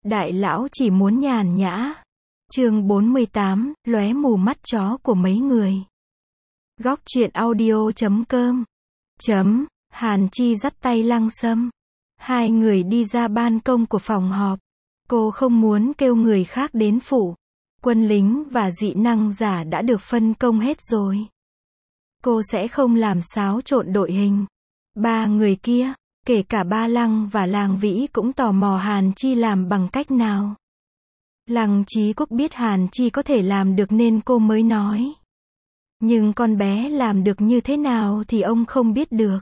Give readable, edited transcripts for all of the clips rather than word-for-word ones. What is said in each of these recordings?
Đại lão chỉ muốn nhàn nhã. Chương 48, lóe mù mắt chó của mấy người. Góc truyện audio.com. Hàn Chi dắt tay Lăng Sâm. Hai người đi ra ban công của phòng họp. Cô không muốn kêu người khác đến phụ. Quân lính và dị năng giả đã được phân công hết rồi. Cô sẽ không làm xáo trộn đội hình. Ba người kia, kể cả Ba Lăng và Làng Vĩ cũng tò mò Hàn Chi làm bằng cách nào. Lăng Chí Quốc biết Hàn Chi có thể làm được nên cô mới nói. Nhưng con bé làm được như thế nào thì ông không biết được.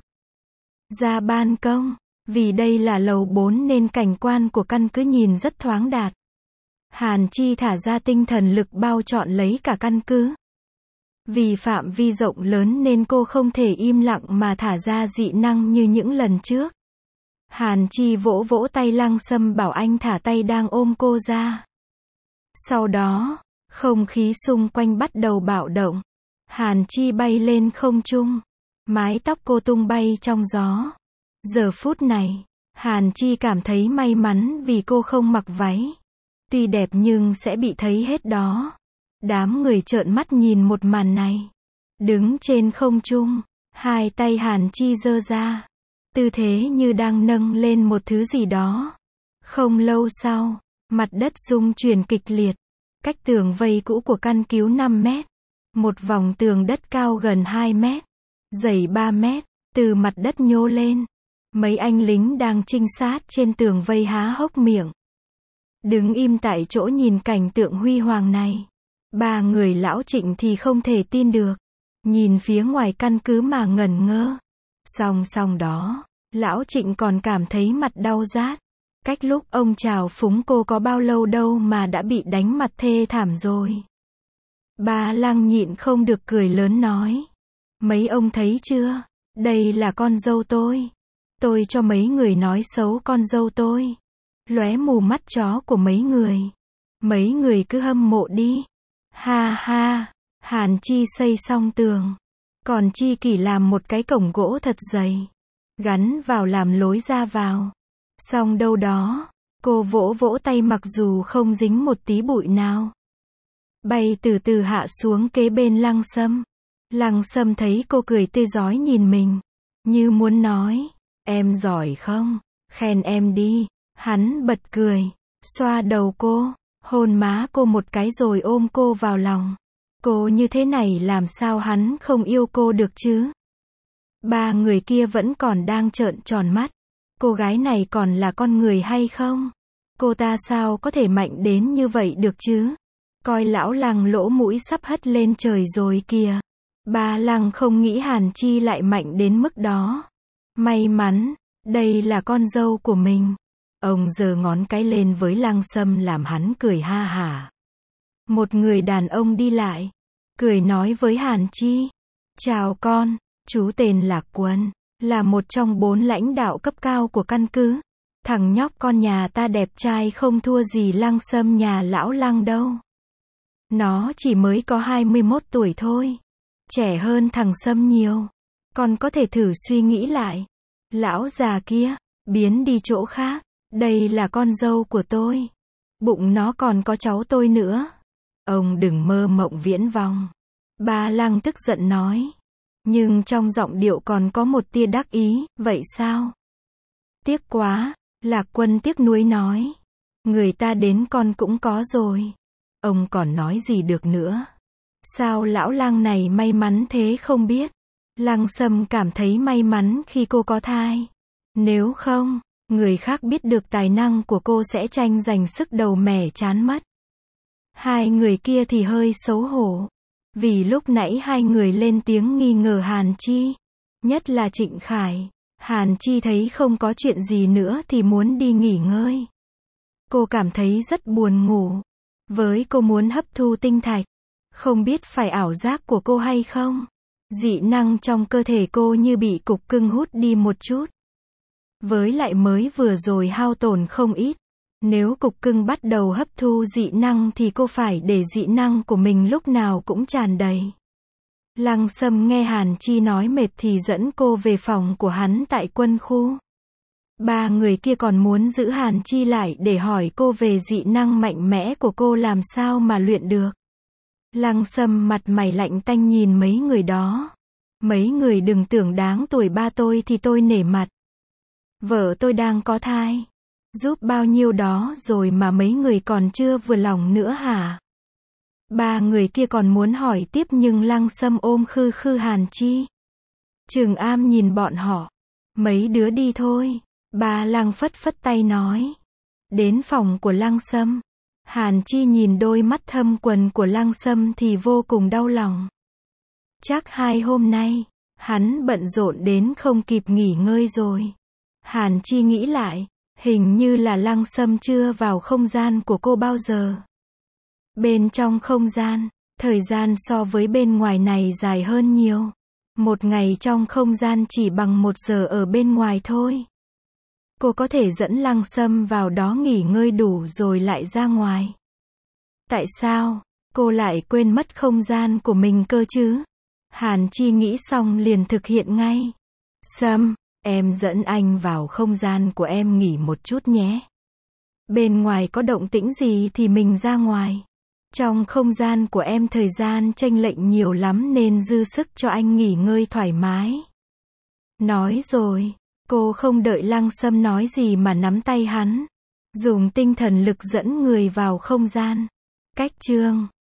Ra ban công, vì đây là lầu 4 nên cảnh quan của căn cứ nhìn rất thoáng đạt. Hàn Chi thả ra tinh thần lực bao trọn lấy cả căn cứ. Vì phạm vi rộng lớn nên cô không thể im lặng mà thả ra dị năng như những lần trước. Hàn Chi vỗ vỗ tay Lăng Sâm bảo anh thả tay đang ôm cô ra. Sau đó, không khí xung quanh bắt đầu bạo động. Hàn Chi bay lên không trung. Mái tóc cô tung bay trong gió. Giờ phút này, Hàn Chi cảm thấy may mắn vì cô không mặc váy. Tuy đẹp nhưng sẽ bị thấy hết đó. Đám người trợn mắt nhìn một màn này. Đứng trên không trung, hai tay Hàn Chi giơ ra. Tư thế như đang nâng lên một thứ gì đó. Không lâu sau, mặt đất rung chuyển kịch liệt. Cách tường vây cũ của căn cứ 5 mét. Một vòng tường đất cao gần 2 mét. Dày 3 mét, từ mặt đất nhô lên. Mấy anh lính đang trinh sát trên tường vây há hốc miệng. Đứng im tại chỗ nhìn cảnh tượng huy hoàng này. Ba người lão Trịnh thì không thể tin được. Nhìn phía ngoài căn cứ mà ngẩn ngơ. Song đó, lão Trịnh còn cảm thấy mặt đau rát. Cách lúc ông chào phúng cô có bao lâu đâu mà đã bị đánh mặt thê thảm rồi. Ba Lăng nhịn không được cười lớn nói. Mấy ông thấy chưa? Đây là con dâu tôi. Tôi cho mấy người nói xấu con dâu tôi. Lóe mù mắt chó của mấy người. Mấy người cứ hâm mộ đi. Ha ha, Hàn Chi xây xong tường. Còn Chi Kỷ làm một cái cổng gỗ thật dày. Gắn vào làm lối ra vào. Xong đâu đó, cô vỗ vỗ tay mặc dù không dính một tí bụi nào. Bay từ từ hạ xuống kế bên Lăng Sâm. Lăng Sâm thấy cô cười tươi rói nhìn mình. Như muốn nói, em giỏi không? Khen em đi. Hắn bật cười, xoa đầu cô, hôn má cô một cái rồi ôm cô vào lòng. Cô như thế này làm sao hắn không yêu cô được chứ? Ba người kia vẫn còn đang trợn tròn mắt. Cô gái này còn là con người hay không? Cô ta sao có thể mạnh đến như vậy được chứ? Coi lão Lăng lỗ mũi sắp hất lên trời rồi kìa. Ba Lăng không nghĩ Hàn Chi lại mạnh đến mức đó. May mắn, đây là con dâu của mình. Ông giơ ngón cái lên với Lăng Sâm làm hắn cười ha hả. Một người đàn ông đi lại, cười nói với Hàn Chi. Chào con, chú tên là Quân, là một trong 4 lãnh đạo cấp cao của căn cứ. Thằng nhóc con nhà ta đẹp trai không thua gì Lăng Sâm nhà lão Lăng đâu. Nó chỉ mới có 21 tuổi thôi. Trẻ hơn thằng Sâm nhiều. Con có thể thử suy nghĩ lại. Lão già kia, biến đi chỗ khác. Đây là con dâu của tôi. Bụng nó còn có cháu tôi nữa. Ông đừng mơ mộng viễn vông. Ba Lăng tức giận nói. Nhưng trong giọng điệu còn có một tia đắc ý, vậy sao? Tiếc quá, Lạc Quân tiếc nuối nói. Người ta đến con cũng có rồi. Ông còn nói gì được nữa? Sao lão Lăng này may mắn thế không biết? Lăng Sâm cảm thấy may mắn khi cô có thai. Nếu không, người khác biết được tài năng của cô sẽ tranh giành sức đầu mẻ chán mất. Hai người kia thì hơi xấu hổ. Vì lúc nãy hai người lên tiếng nghi ngờ Hàn Chi. Nhất là Trịnh Khải. Hàn Chi thấy không có chuyện gì nữa thì muốn đi nghỉ ngơi. Cô cảm thấy rất buồn ngủ. Với cô muốn hấp thu tinh thạch. Không biết phải ảo giác của cô hay không. Dị năng trong cơ thể cô như bị cục cưng hút đi một chút. Với lại mới vừa rồi hao tổn không ít. Nếu cục cưng bắt đầu hấp thu dị năng thì cô phải để dị năng của mình lúc nào cũng tràn đầy. Lăng Sâm nghe Hàn Chi nói mệt thì dẫn cô về phòng của hắn tại quân khu. Ba người kia còn muốn giữ Hàn Chi lại để hỏi cô về dị năng mạnh mẽ của cô làm sao mà luyện được. Lăng Sâm mặt mày lạnh tanh nhìn mấy người đó. Mấy người đừng tưởng đáng tuổi ba tôi thì tôi nể mặt. Vợ tôi đang có thai. Giúp bao nhiêu đó rồi mà mấy người còn chưa vừa lòng nữa hả? Ba người kia còn muốn hỏi tiếp nhưng Lăng Sâm ôm khư khư Hàn Chi. Trường Am nhìn bọn họ. Mấy đứa đi thôi. Ba Lăng phất phất tay nói. Đến phòng của Lăng Sâm. Hàn Chi nhìn đôi mắt thâm quầng của Lăng Sâm thì vô cùng đau lòng. Chắc 2 hôm nay, hắn bận rộn đến không kịp nghỉ ngơi rồi. Hàn Chi nghĩ lại, hình như là Lăng Sâm chưa vào không gian của cô bao giờ. Bên trong không gian, thời gian so với bên ngoài này dài hơn nhiều. Một ngày trong không gian chỉ bằng 1 giờ ở bên ngoài thôi. Cô có thể dẫn Lăng Sâm vào đó nghỉ ngơi đủ rồi lại ra ngoài. Tại sao cô lại quên mất không gian của mình cơ chứ? Hàn Chi nghĩ xong liền thực hiện ngay. Sâm, em dẫn anh vào không gian của em nghỉ một chút nhé. Bên ngoài có động tĩnh gì thì mình ra ngoài. Trong không gian của em thời gian chênh lệch nhiều lắm nên dư sức cho anh nghỉ ngơi thoải mái. Nói rồi, cô không đợi Lăng Sâm nói gì mà nắm tay hắn. Dùng tinh thần lực dẫn người vào không gian. Cách chương